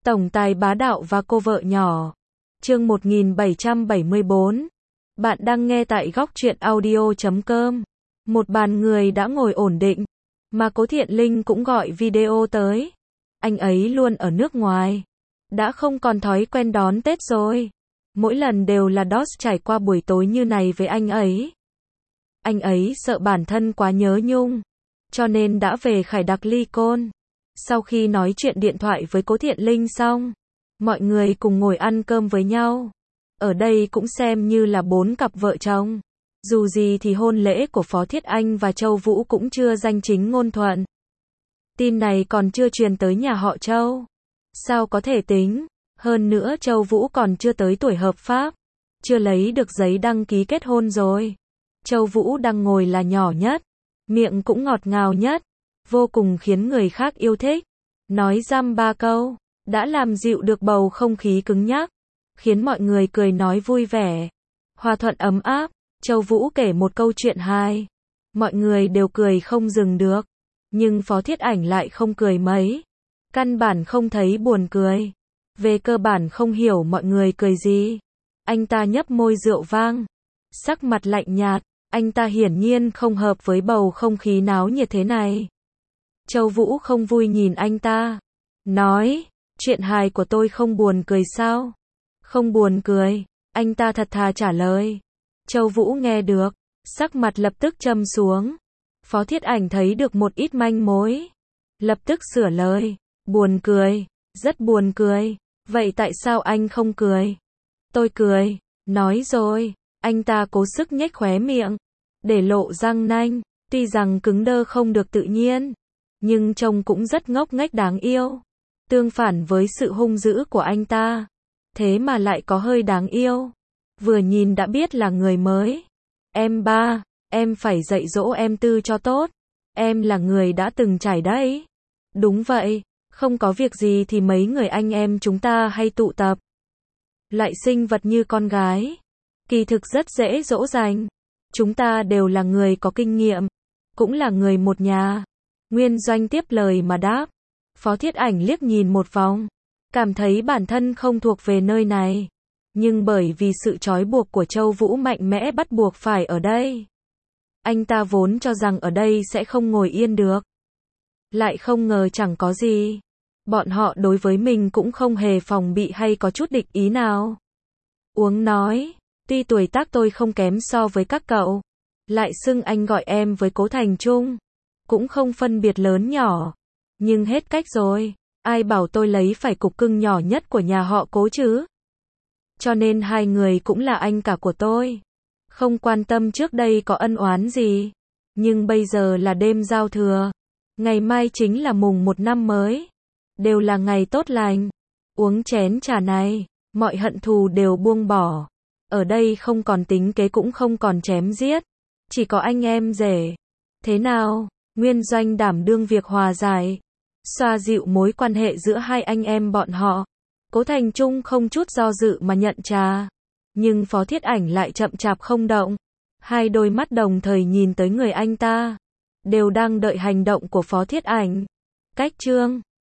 Tổng tài bá đạo và cô vợ nhỏ. Chương 1774. Bạn đang nghe tại góc truyện audio.com. Một bàn người đã ngồi ổn định, mà Cố Thiện Linh cũng gọi video tới. Anh ấy luôn ở nước ngoài, đã không còn thói quen đón Tết rồi. Mỗi lần đều là DOS trải qua buổi tối như này với anh ấy. Anh ấy sợ bản thân quá nhớ nhung, cho nên đã về Khải Đặc ly côn. Sau khi nói chuyện điện thoại với Cố Thiện Linh xong, mọi người cùng ngồi ăn cơm với nhau. Ở đây cũng xem như là 4 cặp vợ chồng. Dù gì thì hôn lễ của Phó Thiết Anh và Châu Vũ cũng chưa danh chính ngôn thuận. Tin này còn chưa truyền tới nhà họ Châu. Sao có thể tính? Hơn nữa Châu Vũ còn chưa tới tuổi hợp pháp, chưa lấy được giấy đăng ký kết hôn rồi. Châu Vũ đang ngồi là nhỏ nhất, miệng cũng ngọt ngào nhất, vô cùng khiến người khác yêu thích. Nói dăm ba câu, đã làm dịu được bầu không khí cứng nhắc, khiến mọi người cười nói vui vẻ, hòa thuận ấm áp. Châu Vũ kể một câu chuyện hài, mọi người đều cười không dừng được, nhưng Phó Thiết Ảnh lại không cười mấy, căn bản không thấy buồn cười. Về cơ bản không hiểu mọi người cười gì. Anh ta nhấp môi rượu vang, sắc mặt lạnh nhạt, anh ta hiển nhiên không hợp với bầu không khí náo nhiệt thế này. Châu Vũ không vui nhìn anh ta, nói, chuyện hài của tôi không buồn cười sao? Không buồn cười, anh ta thật thà trả lời. Châu Vũ nghe được, sắc mặt lập tức trầm xuống. Phó Thiết Ảnh thấy được một ít manh mối, lập tức sửa lời, buồn cười, rất buồn cười. Vậy tại sao anh không cười? Tôi cười, nói rồi. Anh ta cố sức nhếch khóe miệng, để lộ răng nanh, tuy rằng cứng đơ không được tự nhiên, nhưng trông cũng rất ngốc nghếch đáng yêu. Tương phản với sự hung dữ của anh ta, thế mà lại có hơi đáng yêu. Vừa nhìn đã biết là người mới. Em ba, em phải dạy dỗ em Tư cho tốt. Em là người đã từng trải đấy. Đúng vậy, không có việc gì thì mấy người anh em chúng ta hay tụ tập. Loại sinh vật như con gái, kỳ thực rất dễ dỗ dành. Chúng ta đều là người có kinh nghiệm, cũng là người một nhà. Nguyên Doanh tiếp lời mà đáp. Phó Thiết Ảnh liếc nhìn một vòng, cảm thấy bản thân không thuộc về nơi này, nhưng bởi vì sự trói buộc của Châu Vũ mạnh mẽ bắt buộc phải ở đây. Anh ta vốn cho rằng ở đây sẽ không ngồi yên được, lại không ngờ chẳng có gì. Bọn họ đối với mình cũng không hề phòng bị hay có chút địch ý nào. Uống nói, tuy tuổi tác tôi không kém so với các cậu, lại xưng anh gọi em với Cố Thành Trung, cũng không phân biệt lớn nhỏ, nhưng hết cách rồi, ai bảo tôi lấy phải cục cưng nhỏ nhất của nhà họ Cố chứ. Cho nên hai người cũng là anh cả của tôi. Không quan tâm trước đây có ân oán gì, nhưng bây giờ là đêm giao thừa, ngày mai chính là mùng 1 năm mới, đều là ngày tốt lành. Uống chén trà này, mọi hận thù đều buông bỏ. Ở đây không còn tính kế cũng không còn chém giết, chỉ có anh em rể. Thế nào? Nguyên Doanh đảm đương việc hòa giải, xoa dịu mối quan hệ giữa hai anh em bọn họ. Cố Thành Trung không chút do dự mà nhận trà, nhưng Phó Thiết Ảnh lại chậm chạp không động. Hai đôi mắt đồng thời nhìn tới người anh ta, đều đang đợi hành động của Phó Thiết Ảnh. Cách chương